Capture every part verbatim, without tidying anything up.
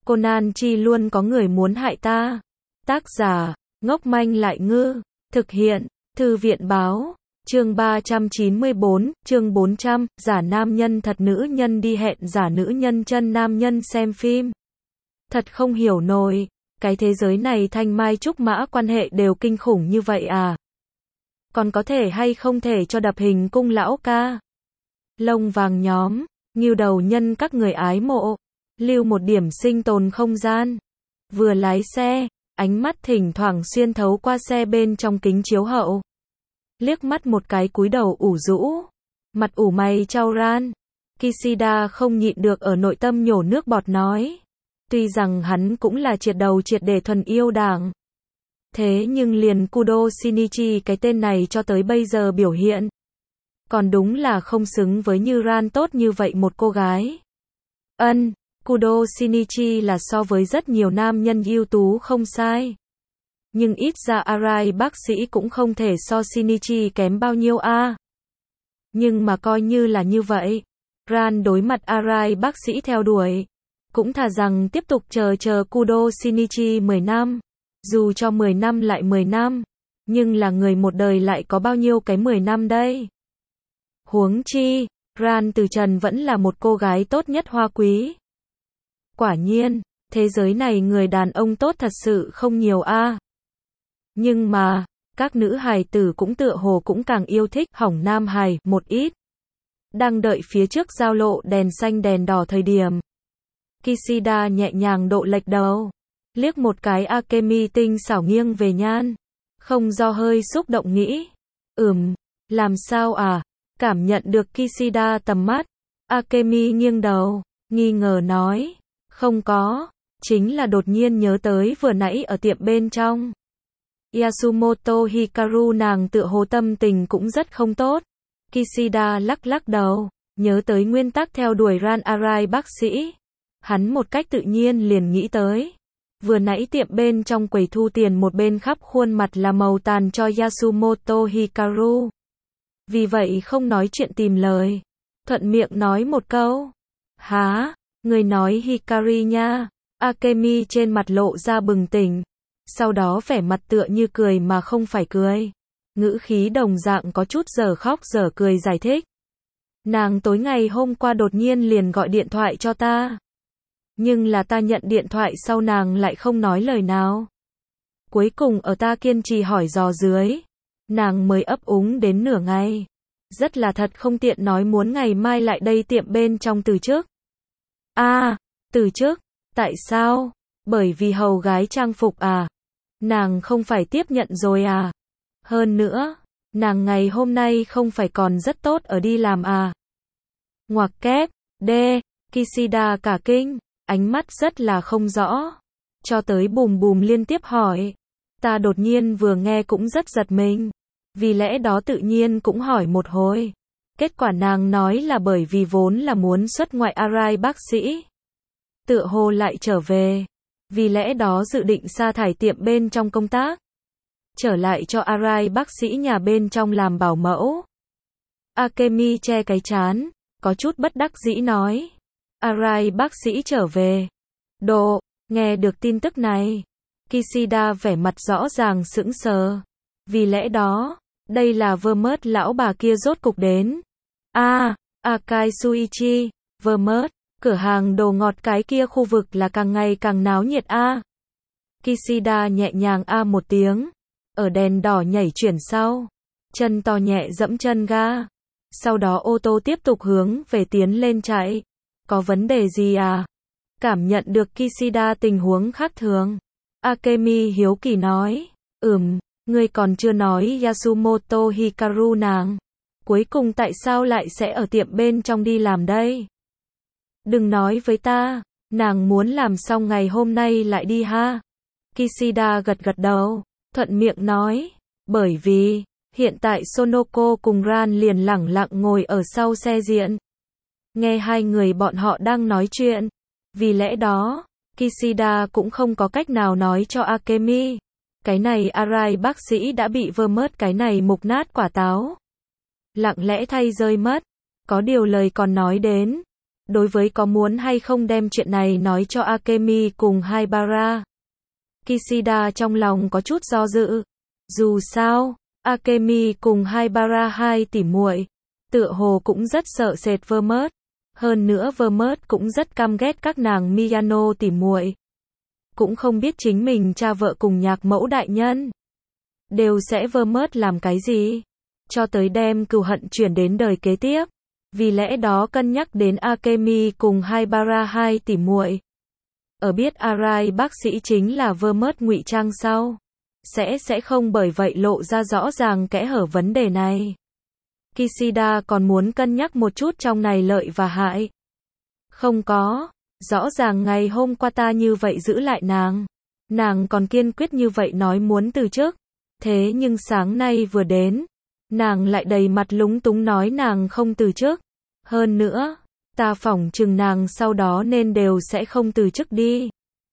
Conan chi luôn có người muốn hại ta. Tác giả, ngốc manh lại ngư. Thực hiện, Thư viện báo. Chương ba trăm chín mươi bốn, chương bốn trăm, giả nam nhân thật nữ nhân đi hẹn giả nữ nhân chân nam nhân xem phim. Thật không hiểu nổi, cái thế giới này thanh mai trúc mã quan hệ đều kinh khủng như vậy à? Còn có thể hay không thể cho đập hình cung lão ca? Lông vàng nhóm, nghêu đầu nhân các người ái mộ, lưu một điểm sinh tồn không gian. Vừa lái xe, ánh mắt thỉnh thoảng xuyên thấu qua xe bên trong kính chiếu hậu. Liếc mắt một cái cúi đầu ủ rũ, mặt ủ mày chau ran. Kishida không nhịn được ở nội tâm nhổ nước bọt nói. Tuy rằng hắn cũng là triệt đầu triệt để thuần yêu đảng. Thế nhưng liền Kudo Shinichi cái tên này cho tới bây giờ biểu hiện. Còn đúng là không xứng với như Ran tốt như vậy một cô gái. Ân, Kudo Shinichi là so với rất nhiều nam nhân ưu tú không sai. Nhưng ít ra Arai bác sĩ cũng không thể so Shinichi kém bao nhiêu a. À. Nhưng mà coi như là như vậy, Ran đối mặt Arai bác sĩ theo đuổi, cũng thà rằng tiếp tục chờ chờ Kudo Shinichi mười năm. Dù cho mười năm lại mười năm, nhưng là người một đời lại có bao nhiêu cái mười năm đây. Huống chi, Ran Từ Trần vẫn là một cô gái tốt nhất Hoa Quý. Quả nhiên, thế giới này người đàn ông tốt thật sự không nhiều a. À. Nhưng mà, các nữ hài tử cũng tựa hồ cũng càng yêu thích hỏng nam hài một ít. Đang đợi phía trước giao lộ đèn xanh đèn đỏ thời điểm. Kishida nhẹ nhàng độ lệch đầu, liếc một cái Akemi tinh xảo nghiêng về nhan. Không do hơi xúc động nghĩ. Ừm, làm sao à? Cảm nhận được Kishida tầm mắt. Akemi nghiêng đầu, nghi ngờ nói. Không có, chính là đột nhiên nhớ tới vừa nãy ở tiệm bên trong. Yasumoto Hikaru nàng tựa hồ tâm tình cũng rất không tốt. Kishida lắc lắc đầu, nhớ tới nguyên tắc theo đuổi Ran Arai bác sĩ. Hắn một cách tự nhiên liền nghĩ tới. Vừa nãy tiệm bên trong quầy thu tiền một bên khắp khuôn mặt là màu tàn cho Yasumoto Hikaru. Vì vậy không nói chuyện tìm lời. Thuận miệng nói một câu. Hả? Người nói Hikari nha. Akemi trên mặt lộ ra bừng tỉnh. Sau đó vẻ mặt tựa như cười mà không phải cười. Ngữ khí đồng dạng có chút giờ khóc giờ cười giải thích. Nàng tối ngày hôm qua đột nhiên liền gọi điện thoại cho ta. Nhưng là ta nhận điện thoại sau nàng lại không nói lời nào. Cuối cùng ở ta kiên trì hỏi dò dưới, nàng mới ấp úng đến nửa ngày. Rất là thật không tiện nói muốn ngày mai lại đây tiệm bên trong từ trước. A, à, từ trước, tại sao? Bởi vì hầu gái trang phục à? Nàng không phải tiếp nhận rồi à? Hơn nữa, nàng ngày hôm nay không phải còn rất tốt ở đi làm à? Ngoặc kép, D, Kishida cả kinh, ánh mắt rất là không rõ. Cho tới bùm bùm liên tiếp hỏi. Ta đột nhiên vừa nghe cũng rất giật mình. Vì lẽ đó tự nhiên cũng hỏi một hồi. Kết quả nàng nói là bởi vì vốn là muốn xuất ngoại Arai bác sĩ. Tựa hồ lại trở về. Vì lẽ đó dự định sa thải tiệm bên trong công tác. Trở lại cho Arai bác sĩ nhà bên trong làm bảo mẫu. Akemi che cái trán, có chút bất đắc dĩ nói. Arai bác sĩ trở về. Độ, nghe được tin tức này. Kishida vẻ mặt rõ ràng sững sờ. Vì lẽ đó, đây là Vermouth lão bà kia rốt cục đến. A, à, Akai Suichi, Vermouth, cửa hàng đồ ngọt cái kia khu vực là càng ngày càng náo nhiệt a. À. Kishida nhẹ nhàng a à một tiếng, ở đèn đỏ nhảy chuyển sau, chân to nhẹ dẫm chân ga. Sau đó ô tô tiếp tục hướng về tiến lên chạy. Có vấn đề gì à? Cảm nhận được Kishida tình huống khác thường. Akemi hiếu kỳ nói. Ừm, ngươi còn chưa nói Yasumoto Hikaru nàng. Cuối cùng tại sao lại sẽ ở tiệm bên trong đi làm đây? Đừng nói với ta, nàng muốn làm xong ngày hôm nay lại đi ha. Kishida gật gật đầu, thuận miệng nói. Bởi vì, hiện tại Sonoko cùng Ran liền lẳng lặng ngồi ở sau xe diện. Nghe hai người bọn họ đang nói chuyện. Vì lẽ đó, Kishida cũng không có cách nào nói cho Akemi. Cái này Arai bác sĩ đã bị Vermouth cái này mục nát quả táo. Lặng lẽ thay rơi mất. Có điều lời còn nói đến. đối với có muốn hay không đem chuyện này nói cho Akemi cùng Haibara. Kishida trong lòng có chút do dự. Dù sao, Akemi cùng Haibara hai tỷ muội, tựa hồ cũng rất sợ sệt Vermouth. Hơn nữa Vermouth cũng rất căm ghét các nàng Miyano tỷ muội. Cũng không biết chính mình cha vợ cùng nhạc mẫu đại nhân đều sẽ Vermouth làm cái gì, cho tới đem cừu hận chuyển đến đời kế tiếp. Vì lẽ đó cân nhắc đến Akemi cùng Haibara hai tỷ muội, ở biết Arai bác sĩ chính là Vermouth ngụy trang sau, sẽ sẽ không bởi vậy lộ ra rõ ràng kẽ hở vấn đề này. Kishida còn muốn cân nhắc một chút trong này lợi và hại. Không có, rõ ràng ngày hôm qua ta như vậy giữ lại nàng, nàng còn kiên quyết như vậy nói muốn từ chức. Thế nhưng sáng nay vừa đến, nàng lại đầy mặt lúng túng nói nàng không từ chức. Hơn nữa, ta phỏng chừng nàng sau đó nên đều sẽ không từ chức đi.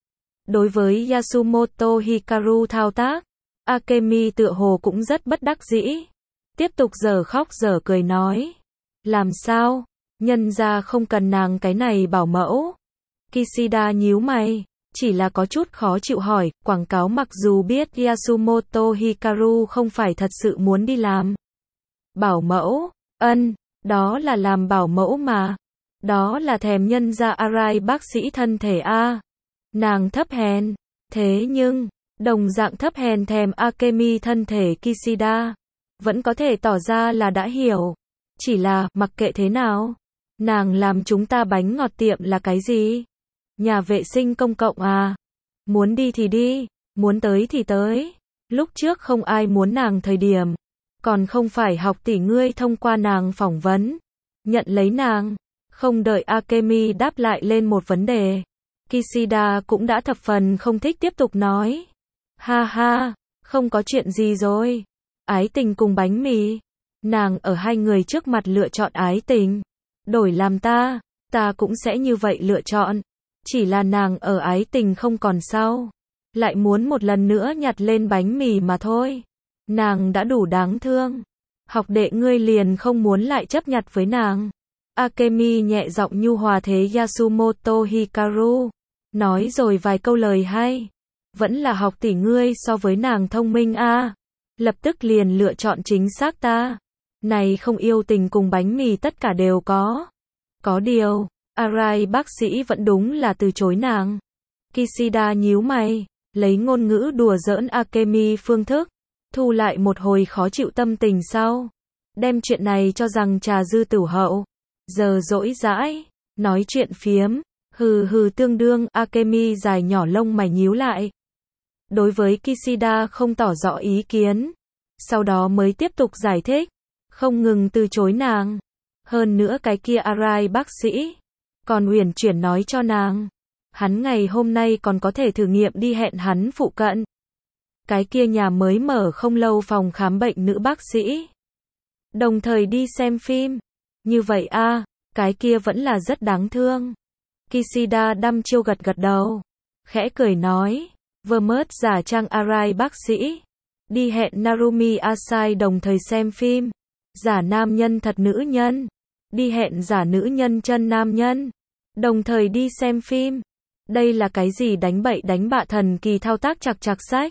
Đối với Yasumoto Hikaru thao tác, Akemi tựa hồ cũng rất bất đắc dĩ. Tiếp tục giở khóc giở cười nói. Làm sao? Nhân ra không cần nàng cái này bảo mẫu. Kishida nhíu mày, chỉ là có chút khó chịu hỏi, quảng cáo mặc dù biết Yasumoto Hikaru không phải thật sự muốn đi làm bảo mẫu, ân, đó là làm bảo mẫu mà. Đó là thèm nhân ra Arai bác sĩ thân thể a. Nàng thấp hèn, thế nhưng, đồng dạng thấp hèn thèm Akemi thân thể Kishida, vẫn có thể tỏ ra là đã hiểu. Chỉ là, mặc kệ thế nào, nàng làm chúng ta bánh ngọt tiệm là cái gì? Nhà vệ sinh công cộng à? Muốn đi thì đi, muốn tới thì tới. Lúc trước không ai muốn nàng thời điểm, còn không phải học tỷ ngươi thông qua nàng phỏng vấn, nhận lấy nàng. Không đợi Akemi đáp lại lên một vấn đề, Kishida cũng đã thập phần không thích tiếp tục nói. Ha ha, không có chuyện gì rồi. Ái tình cùng bánh mì. Nàng ở hai người trước mặt lựa chọn ái tình. Đổi làm ta, ta cũng sẽ như vậy lựa chọn. Chỉ là nàng ở ái tình không còn sau, lại muốn một lần nữa nhặt lên bánh mì mà thôi. Nàng đã đủ đáng thương. Học đệ ngươi liền không muốn lại chấp nhặt với nàng. Akemi nhẹ giọng nhu hòa thế Yasumoto Hikaru, nói rồi vài câu lời hay. Vẫn là học tỷ ngươi so với nàng thông minh a. À. Lập tức liền lựa chọn chính xác ta. Này không yêu tình cùng bánh mì tất cả đều có. Có điều, Arai bác sĩ vẫn đúng là từ chối nàng. Kishida nhíu mày, lấy ngôn ngữ đùa giỡn Akemi phương thức, thu lại một hồi khó chịu tâm tình sau. Đem chuyện này cho rằng trà dư tửu hậu. Giờ dỗi dãi, nói chuyện phiếm, hừ hừ tương đương, Akemi dài nhỏ lông mày nhíu lại. Đối với Kishida không tỏ rõ ý kiến, sau đó mới tiếp tục giải thích, không ngừng từ chối nàng. Hơn nữa cái kia Arai bác sĩ, còn uyển chuyển nói cho nàng, hắn ngày hôm nay còn có thể thử nghiệm đi hẹn hắn phụ cận. Cái kia nhà mới mở không lâu phòng khám bệnh nữ bác sĩ. Đồng thời đi xem phim. Như vậy a, à, cái kia vẫn là rất đáng thương. Kishida đăm chiêu gật gật đầu, khẽ cười nói, Vermouth giả trang Arai bác sĩ, đi hẹn Narumi Asai đồng thời xem phim, giả nam nhân thật nữ nhân, đi hẹn giả nữ nhân chân nam nhân, đồng thời đi xem phim. Đây là cái gì đánh bậy đánh bạ thần kỳ thao tác chạc chạc sách.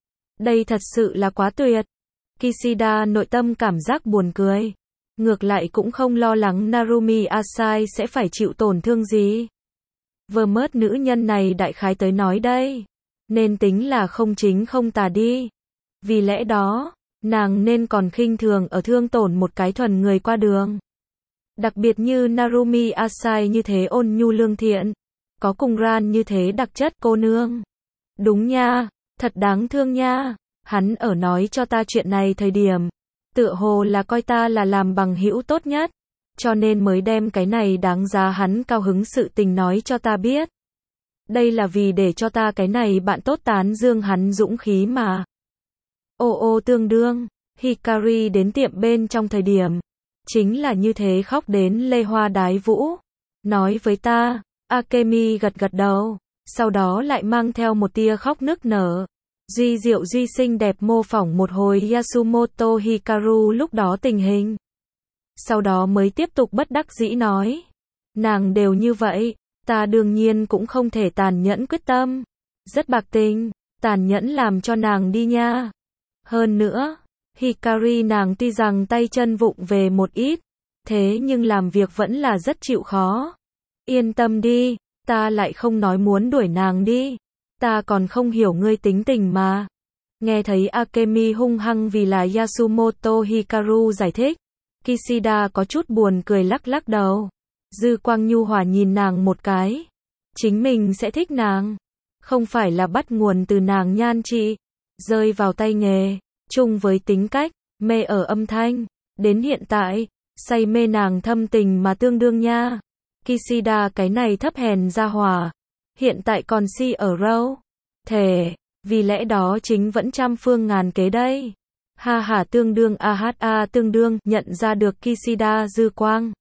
Đây thật sự là quá tuyệt. Kishida nội tâm cảm giác buồn cười. Ngược lại cũng không lo lắng Narumi Asai sẽ phải chịu tổn thương gì. Vermouth nữ nhân này đại khái tới nói đây, nên tính là không chính không tà đi. Vì lẽ đó, nàng nên còn khinh thường ở thương tổn một cái thuần người qua đường. Đặc biệt như Narumi Asai như thế ôn nhu lương thiện, có cùng Ran như thế đặc chất cô nương. Đúng nha, thật đáng thương nha. Hắn ở nói cho ta chuyện này thời điểm, tựa hồ là coi ta là làm bằng hữu tốt nhất, cho nên mới đem cái này đáng giá hắn cao hứng sự tình nói cho ta biết. Đây là vì để cho ta cái này bạn tốt tán dương hắn dũng khí mà. Ô ô tương đương, Hikari đến tiệm bên trong thời điểm, chính là như thế khóc đến lê hoa đái vũ. Nói với ta, Akemi gật gật đầu, sau đó lại mang theo một tia khóc nức nở. Duy diệu duy xinh đẹp mô phỏng một hồi Yasumoto Hikaru lúc đó tình hình. Sau đó mới tiếp tục bất đắc dĩ nói. Nàng đều như vậy, ta đương nhiên cũng không thể tàn nhẫn quyết tâm. Rất bạc tình, tàn nhẫn làm cho nàng đi nha. Hơn nữa, Hikari nàng tuy rằng tay chân vụng về một ít, thế nhưng làm việc vẫn là rất chịu khó. Yên tâm đi, ta lại không nói muốn đuổi nàng đi. Ta còn không hiểu ngươi tính tình mà. Nghe thấy Akemi hung hăng vì là Yasumoto Hikaru giải thích, Kishida có chút buồn cười lắc lắc đầu. Dư quang nhu hòa nhìn nàng một cái. Chính mình sẽ thích nàng. Không phải là bắt nguồn từ nàng nhan trị, rơi vào tay nghề, chung với tính cách, mê ở âm thanh. Đến hiện tại, say mê nàng thâm tình mà tương đương nha. Kishida cái này thấp hèn ra hỏa. Hiện tại còn si ở râu. Thề, vì lẽ đó chính vẫn trăm phương ngàn kế đây. Ha ha tương đương aha tương đương nhận ra được Kishida dư quang.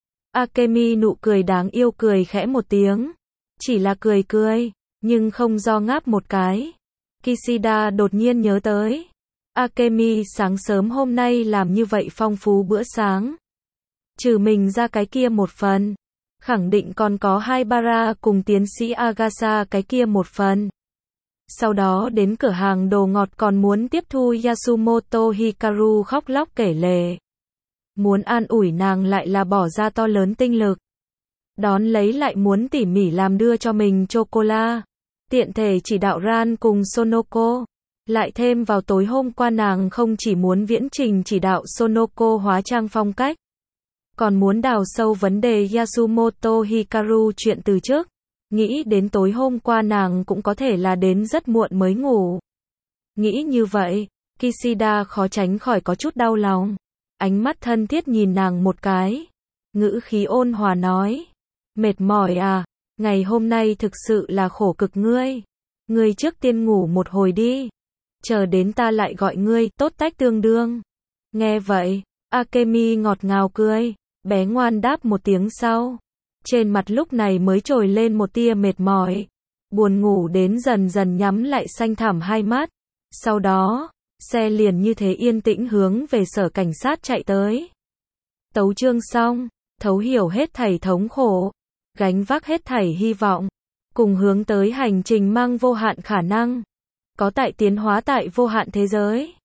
Akemi nụ cười đáng yêu cười khẽ một tiếng. Chỉ là cười cười, nhưng không do ngáp một cái. Kishida đột nhiên nhớ tới. Akemi sáng sớm hôm nay làm như vậy phong phú bữa sáng. Trừ mình ra cái kia một phần. Khẳng định còn có hai bara cùng tiến sĩ Agasa cái kia một phần. Sau đó đến cửa hàng đồ ngọt còn muốn tiếp thu Yasumoto Hikaru khóc lóc kể lể. Muốn an ủi nàng lại là bỏ ra to lớn tinh lực. Đón lấy lại muốn tỉ mỉ làm đưa cho mình chocola. Tiện thể chỉ đạo Ran cùng Sonoko. Lại thêm vào tối hôm qua nàng không chỉ muốn viễn trình chỉ đạo Sonoko hóa trang phong cách. Còn muốn đào sâu vấn đề Yasumoto Hikaru chuyện từ trước. Nghĩ đến tối hôm qua nàng cũng có thể là đến rất muộn mới ngủ. Nghĩ như vậy, Kishida khó tránh khỏi có chút đau lòng. Ánh mắt thân thiết nhìn nàng một cái. Ngữ khí ôn hòa nói. Mệt mỏi à, ngày hôm nay thực sự là khổ cực ngươi. Ngươi trước tiên ngủ một hồi đi. Chờ đến ta lại gọi ngươi, tốt tách tương đương. Nghe vậy, Akemi ngọt ngào cười. Bé ngoan đáp một tiếng sau. Trên mặt lúc này mới trồi lên một tia mệt mỏi. Buồn ngủ đến dần dần nhắm lại xanh thẳm hai mắt. Sau đó, xe liền như thế yên tĩnh hướng về sở cảnh sát chạy tới. Tấu chương xong, thấu hiểu hết thảy thống khổ, gánh vác hết thảy hy vọng, cùng hướng tới hành trình mang vô hạn khả năng. Có tại tiến hóa tại vô hạn thế giới.